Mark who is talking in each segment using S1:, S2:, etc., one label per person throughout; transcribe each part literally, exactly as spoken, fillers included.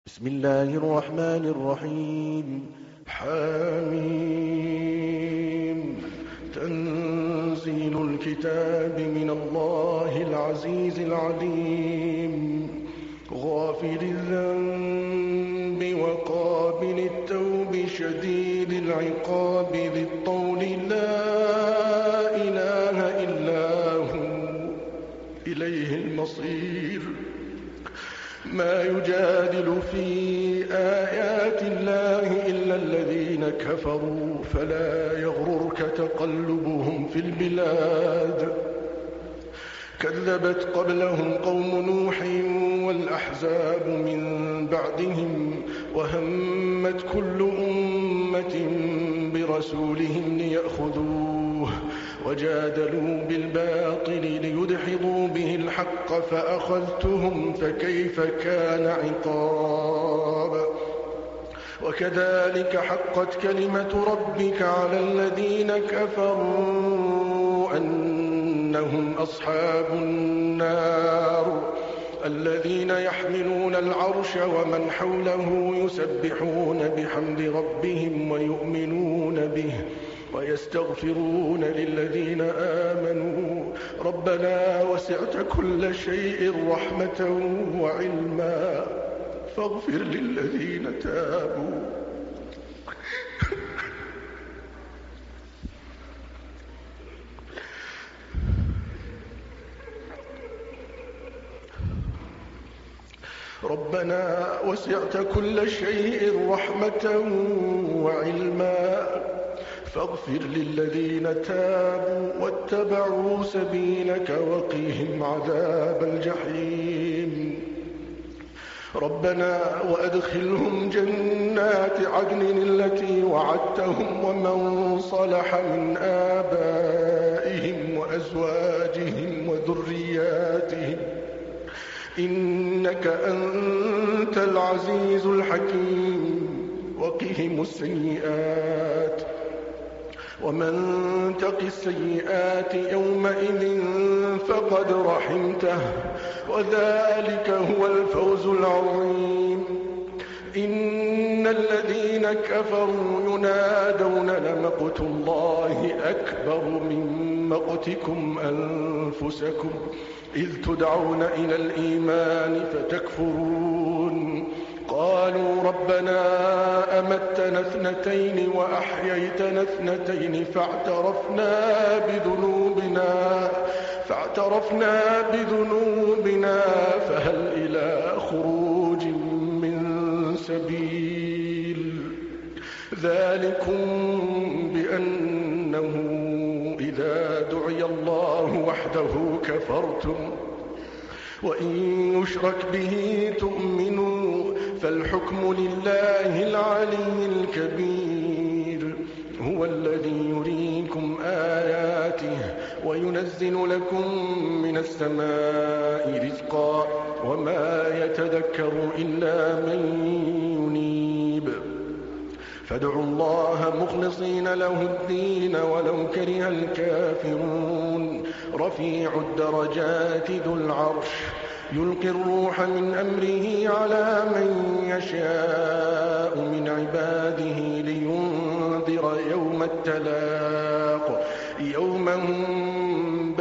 S1: بسم الله الرحمن الرحيم. حميم. تنزيل الكتاب من الله العزيز العليم، غافر الذنب وقابل التوب شديد العقاب ذي الطول لا إله إلا هو إليه المصير. ما يجادل في آيات الله إلا الذين كفروا فلا يغررك تقلبهم في البلاد. كذبت قبلهم قوم نوح والأحزاب من بعدهم، وهمت كل أمة برسولهم ليأخذوه، وجادلوا بالباطل ليدحضوا به الحق فأخذتهم فكيف كان عقاب. وكذلك حقت كلمة ربك على الذين كفروا أنهم أصحاب النار، الذين يحملون العرش ومن حوله يسبحون بحمد ربهم ويؤمنون به ويستغفرون للذين آمنوا ربنا وسعت كل شيء رحمة وعلما فاغفر للذين تابوا ربنا وسعت كل شيء رحمة وعلما فاغفر للذين تابوا واتبعوا سبيلك وقهم عذاب الجحيم. ربنا وأدخلهم جنات عدن التي وعدتهم ومن صلح من آبائهم وأزواجهم وذرياتهم إنك أنت العزيز الحكيم. وقهم السيئات ومن تق السيئات يومئذ فقد رحمته وذلك هو الفوز العظيم. إن الذين كفروا ينادون لمقت الله أكبر من مقتكم أنفسكم إذ تدعون إلى الإيمان فتكفرون. قالوا ربنا أمتنا اثنتين وأحييتنا اثنتين فاعترفنا بذنوبنا فاعترفنا بذنوبنا فهل إلى خروج من سبيل. ذلكم بأنه إذا دعي الله وحده كفرتم وإن يشرك به تؤمنوا فالحكم لله العلي الكبير. هو الذي يريكم آياته وينزل لكم من السماء رزقا وما يتذكر إلا من ينيب. فادعوا الله مخلصين له الدين ولو كره الكافرون. رفيع الدرجات ذو العرش يلقي الروح من أمره على من يشاء من عباده لينذر يوم التلاق يوم هم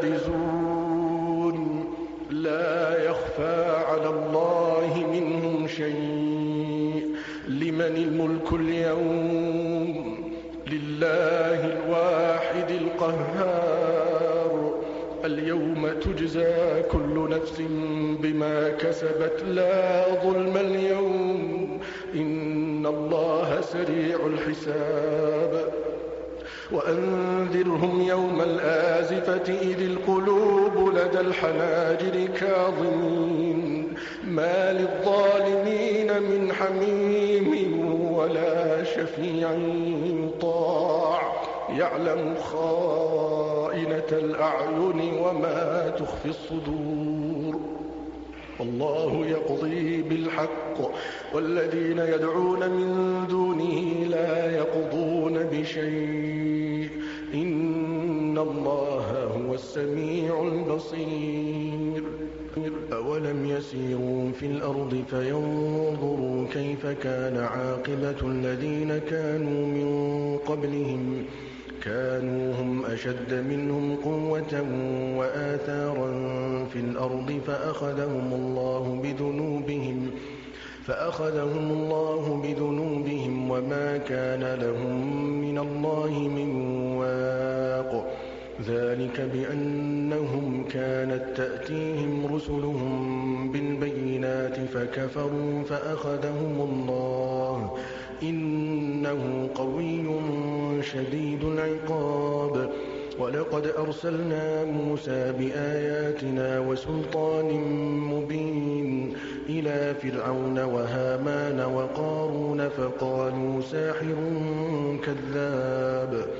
S1: بارزون لا يخفى على الله منهم شيء. لمن الملك اليوم؟ لله الواحد القهار. اليوم تجزى كل نفس بما كسبت لا ظلم اليوم إن الله سريع الحساب. وأنذرهم يوم الآزفة إذ القلوب لدى الحناجر كاظمين ما للظالمين من حميم ولا شفيع يطاع يعلم خائنة الأعين وما تخفي الصدور. والله يقضي بالحق والذين يدعون من دونه لا يقضون بشيء إن الله هو السميع البصير. أولم يسيروا في الأرض فينظروا كيف كان عاقبة الذين كانوا من قبلهم كانوا هم أشد منهم قوة وآثارا في الأرض فأخذهم الله بذنوبهم فأخذهم الله بذنوبهم وما كان لهم من الله من واق ذلك بأنهم كانت تأتيهم رسلهم بالبينات فكفروا فأخذهم الله إنه قوي شديد العقاب ولقد أرسلنا موسى بآياتنا وسلطان مبين إلى فرعون وهامان وقارون فقالوا ساحر كذاب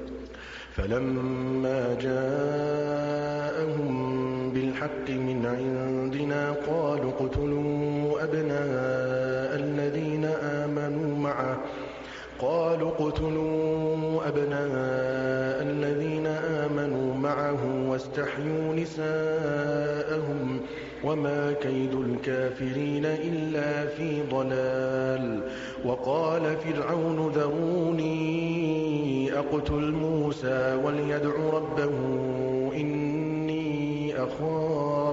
S1: فلما جاءهم بالحق من عندنا قالوا اقتلوا أبناء الذين آمنوا معه قالوا اقتلوا أبناء الذين آمنوا معه واستحيوا نساءهم وما كيد الكافرين إلا في ضلال وقال فرعون ذروني أقتل موسى وليدع ربه إني أخاف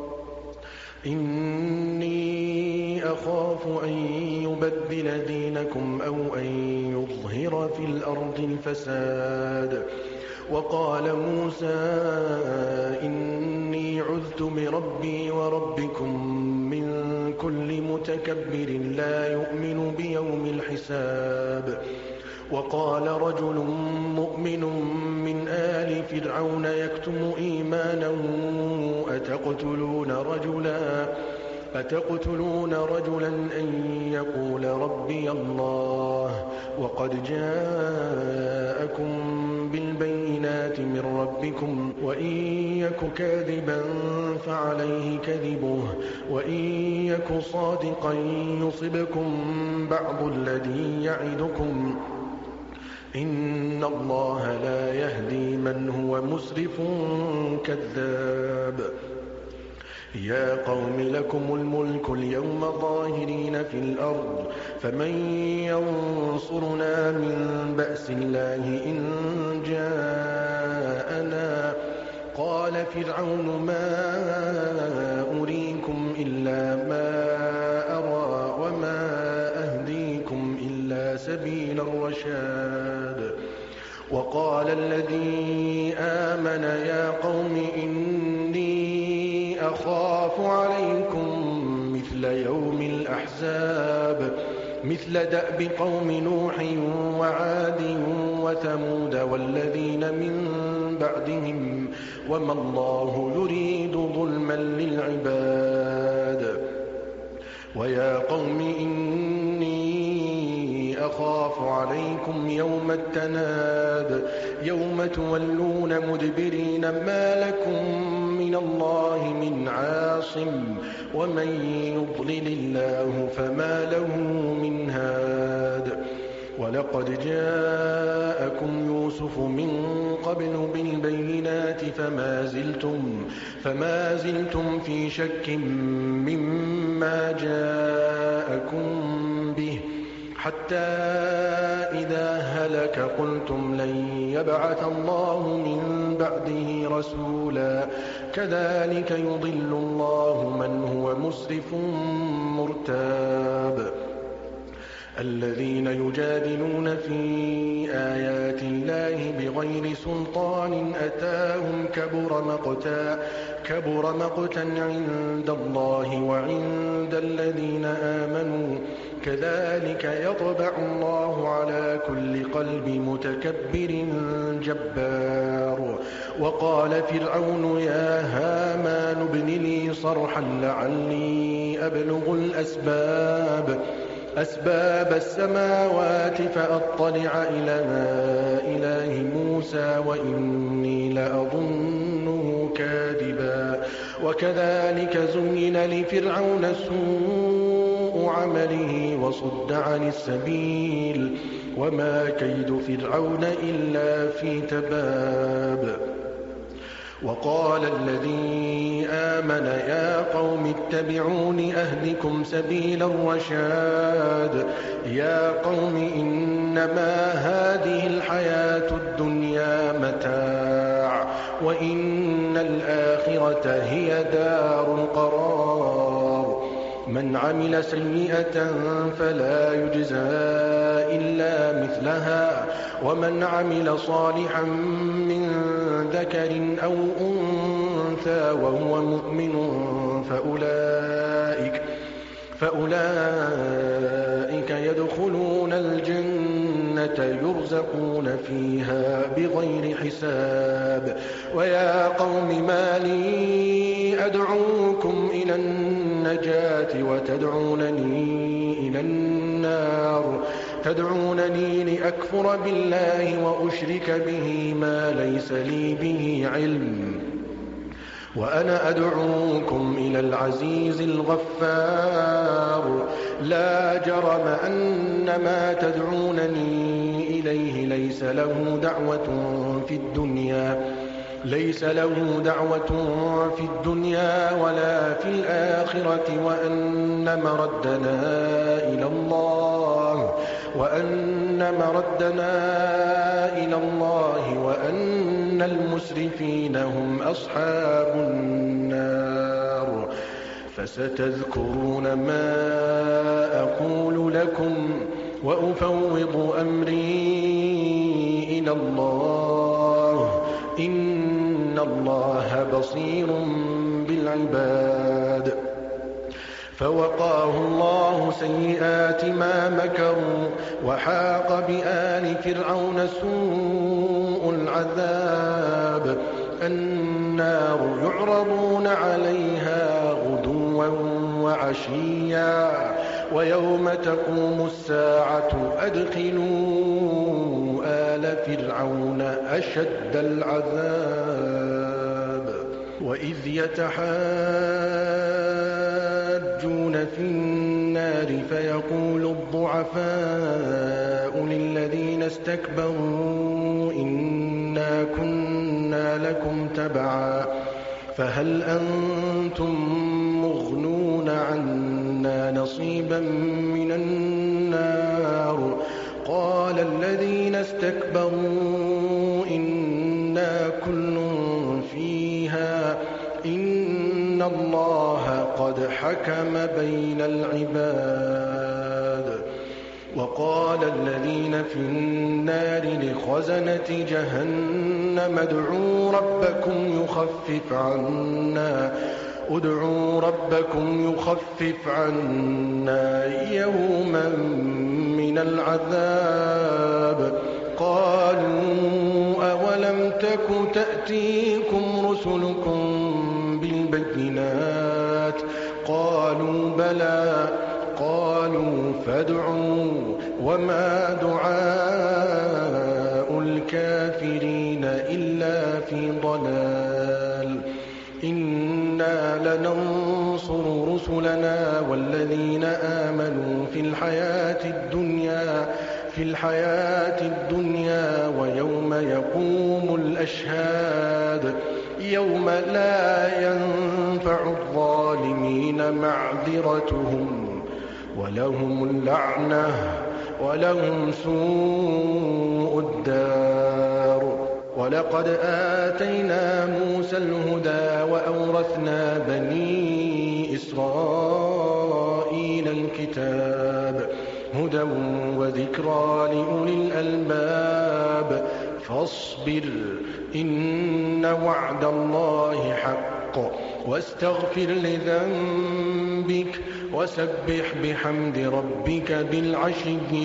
S1: إني أخاف أن يبدل دينكم أو أن يظهر في الأرض الفساد وقال موسى إني عذت بربي وربكم من كل متكبر لا يؤمن بيوم الحساب وقال رجل مؤمن من آل فرعون يكتم إيمانه أتقتلون رجلا أتقتلون رجلا أن يقول ربي الله وقد جاءكم بالبينات من ربكم وإن يك كاذبا فعليه كذبه وإن يك صادقا يصبكم بعض الذي يعدكم إن الله لا يهدي من هو مسرف كذاب يا قوم لكم الملك اليوم ظاهرين في الأرض فمن ينصرنا من بأس الله إن جاءنا قال فرعون ما أريكم إلا ما أرى وما أهديكم إلا سبيل الرشاد وقال الذي آمن يا قوم إني أخاف عليكم مثل يوم الأحزاب مثل دأب قوم نوح وعاد وثمود والذين من بعدهم وما الله يريد ظلما للعباد ويا قوم إني أخاف عليكم يوم التناد يوم تولون مدبرين ما لكم من الله من عاصم ومن يضلل الله فما له من هاد ولقد جاءكم يوسف من قبل بالبينات فما زلتم, فما زلتم في شك مما جاءكم به حتى إذا هلك قلتم لن يبعث الله من بعده رسولا كذلك يضل الله من هو مسرف مرتاب الذين يجادلون في آيات الله بغير سلطان أتاهم كبر مقتا كبر مقتا عند الله وعند الذين آمنوا كذلك يطبع الله على كل قلب متكبر جبار وقال فرعون يا هامان ابن لي صرحا لعلي أبلغ الأسباب أسباب السماوات فأطلع إلى إله موسى وإني لأظنه كاذبا وكذلك زين لفرعون سوء عمله وصد عن السبيل وما كيد فرعون إلا في تباب وقال الذي آمن يا قوم اتبعون أهدكم سبيل الرشاد يا قوم إنما هذه الحياة الدنيا متاع وإن الآخرة هي دار القرار من عمل سيئة فلا يجزى إلا مثلها ومن عمل صالحا من ذكر أو أنثى وهو مؤمن فأولئك, فأولئك يدخلون الجنة يرزقون فيها بغير حساب ويا قوم ما لي أدعوكم إلى النجاة وتدعونني إلى النار تدعونني لأكفر بالله وأشرك به ما ليس لي به علم وأنا أدعوكم إلى العزيز الغفار لا جرم أن ما تدعونني إليه ليس له دعوة في الدنيا ليس له دعوة في الدنيا ولا في الآخرة وأن مردنا إلى الله وأن مردنا إلى الله وأن المسرفين هم أصحاب النار فستذكرون ما أقول لكم وأفوض أمري إلى الله إن الله بصير بالعباد فوقاه الله سيئات ما مكروا وحاق بآل فرعون سوء العذاب النار يعرضون عليها غدوا وعشيا ويوم تقوم الساعة أدخلوا آل فرعون أشد العذاب وإذ يتحاجون في النار فيقول الضعفاء للذين استكبروا إنا كنا لكم تبعا فهل أنتم مغنون عنا نصيبا من النار قال الذين استكبروا إنا كل فيها إن الله قد حكم بين العباد وقال الذين في النار لخزنة جهنم ادعوا ربكم يخفف عنا ادعوا ربكم يخفف عنا يوما من العذاب قالوا أولم تك تأتيكم رسلكم بالبينات قالوا بلى قالوا فادعوا وما دعاء الكافرين إلا في ضلال إنا لننصر رسلنا والذين آمنوا في الحياة الدنيا في الحياة الدنيا ويوم يقوم الأشهاد يوم لا ينفع الظالمين معذرتهم ولهم اللعنة ولهم سوء الدار ولقد آتينا موسى الهدى وأورثنا بني إسرائيل الكتاب هدى وذكرى لأولي الألباب فاصبر إن وعد الله حق واستغفر لذنبك وسبح بحمد ربك بالعشي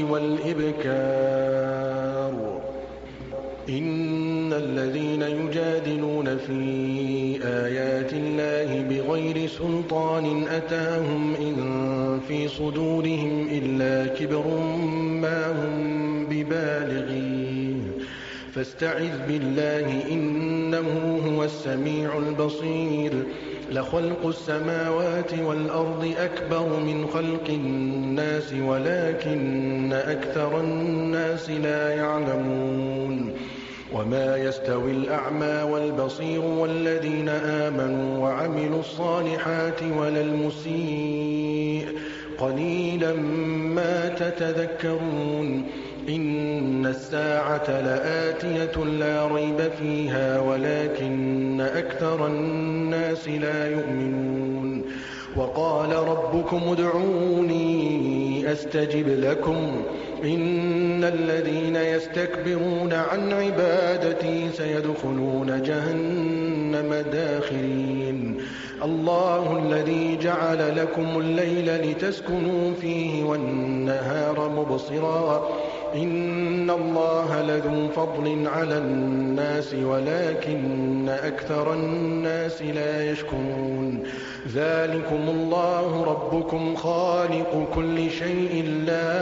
S1: والإبكار إن الذين يجادلون في آيات الله بغير سلطان أتاهم إن في صدورهم إلا كبر ما هم ببالغيه فاستعذ بالله إنه هو السميع البصير لخلق السماوات والأرض أكبر من خلق الناس ولكن أكثر الناس لا يعلمون وما يستوي الأعمى والبصير والذين آمنوا وعملوا الصالحات ولا المسيء قليلا ما تتذكرون إن الساعة لآتية لا ريب فيها ولكن أكثر الناس لا يؤمنون وقال ربكم ادعوني أستجب لكم إن الذين يستكبرون عن عبادتي سيدخلون جهنم داخرين الله الذي جعل لكم الليل لتسكنوا فيه والنهار مبصرا إن الله لذو فضل على الناس ولكن أكثر الناس لا يشكرون ذلكم الله ربكم خالق كل شيء لا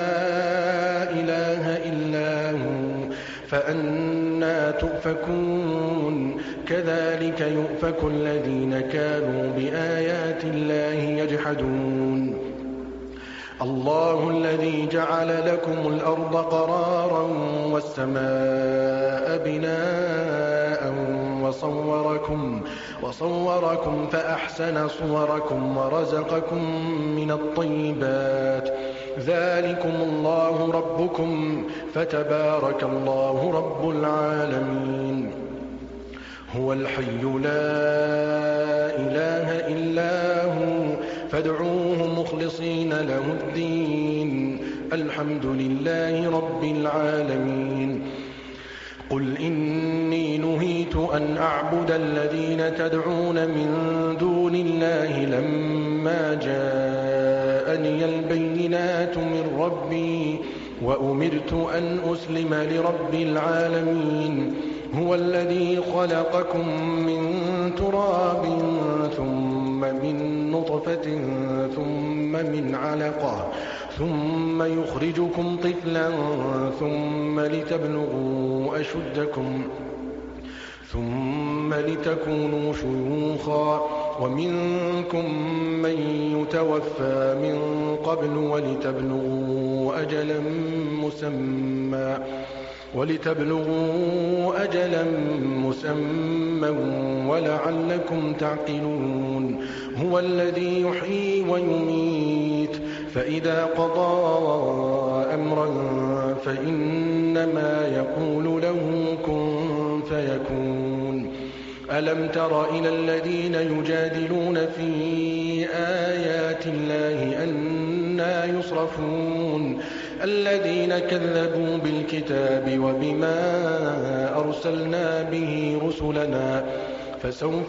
S1: إله إلا هو فأنى تؤفكون كذلك يؤفك الذين كانوا بآيات الله يجحدون الله الذي جعل لكم الأرض قرارا والسماء بناء وصوركم, وصوركم فأحسن صوركم ورزقكم من الطيبات ذلكم الله ربكم فتبارك الله رب العالمين هو الحي لا إله إلا هو فادعوه مخلصين له الدين الحمد لله رب العالمين قل إني نهيت أن أعبد الذين تدعون من دون الله لما جاءني البينات من ربي وأمرت أن أسلم لرب العالمين هو الذي خلقكم من تراب ثم من نطفة ثم من علقة ثم يخرجكم طفلا ثم لتبلغوا أشدكم ثم لتكونوا شيوخا ومنكم من يتوفى من قبل ولتبلغوا أجلا مسمى ولتبلغوا أجلا مسمى ولعلكم تعقلون هو الذي يحيي ويميت فإذا قضى أمرا فإنما يقول له كن فيكون ألم تر إلى الذين يجادلون في آيات الله أنى يصرفون الذين كذبوا بالكتاب وبما أرسلنا به رسلنا فسوف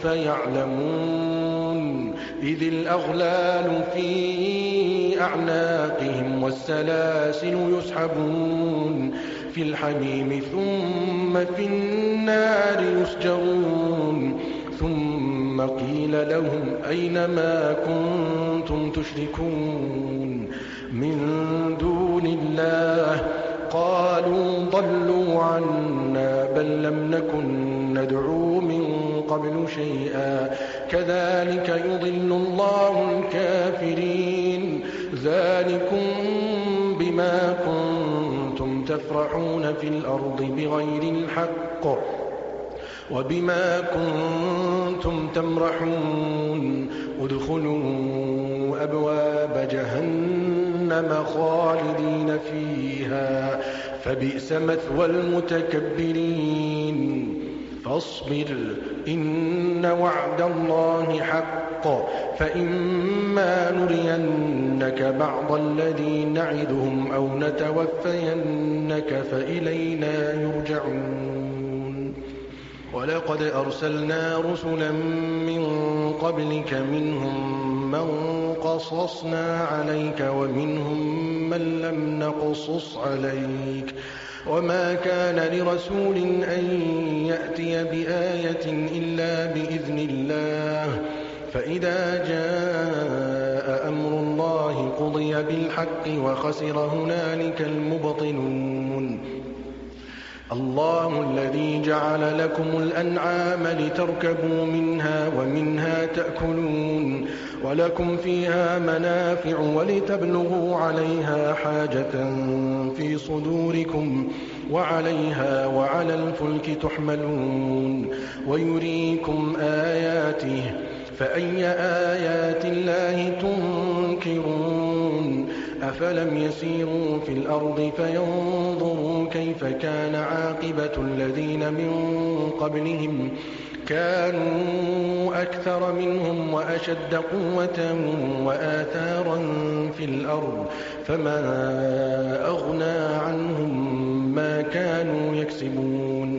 S1: يعلمون إذ الأغلال في أعناقهم والسلاسل يسحبون في الحميم ثم في النار يسجرون ثم قيل لهم أين ما كنتم تشركون من دون الله قالوا ضلوا عنا بل لم نكن ندعو من قبل شيئا كذلك يضل الله الكافرين ذلكم بما كنتم تفرحون في الأرض بغير الحق وبما كنتم تمرحون ادخلوا أبواب جهنم خالدين فيها فبئس مثوى المتكبرين فاصبر إن وعد الله حق فإما نرينك بعض الذي نعدهم أو نتوفينك فإلينا يرجعون ولقد أرسلنا رسلا من قبلك منهم من قصصنا عليك ومنهم من لم نقصص عليك وما كان لرسول أن يأتي بآية إلا بإذن الله فإذا جاء أمر الله قضي بالحق وخسر هنالك المبطلون الله الذي جعل لكم الأنعام لتركبوا منها ومنها تأكلون ولكم فيها منافع ولتبلغوا عليها حاجة في صدوركم وعليها وعلى الفلك تحملون ويريكم آياته فأي آيات الله تنكرون أفلم يسيروا في الأرض فينظروا كيف كان عاقبة الذين من قبلهم كانوا أكثر منهم وأشد قوة وآثارا في الأرض فما أغنى عنهم ما كانوا يكسبون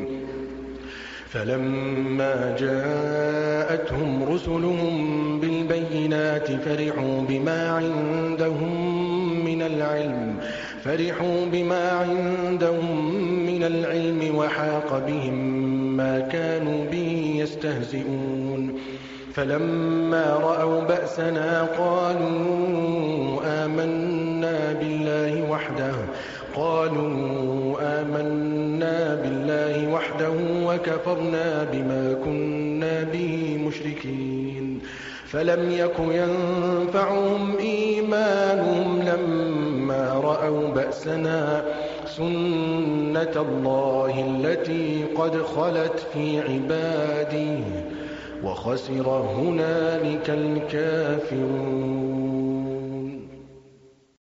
S1: فلما جاءتهم رسلهم بالبينات فرحوا بما عندهم من العلم فرحوا بما عندهم من العلم وحاق بهم ما كانوا به يستهزئون فلما رأوا بأسنا قالوا آمنا بالله وحده قالوا آمنا بالله وحده وكفرنا بما كنا به مشركين فلم يك ينفعهم إيمانهم لما رأوا بأسنا سنة الله التي قد خلت في عباده وخسر هنالك الكافرون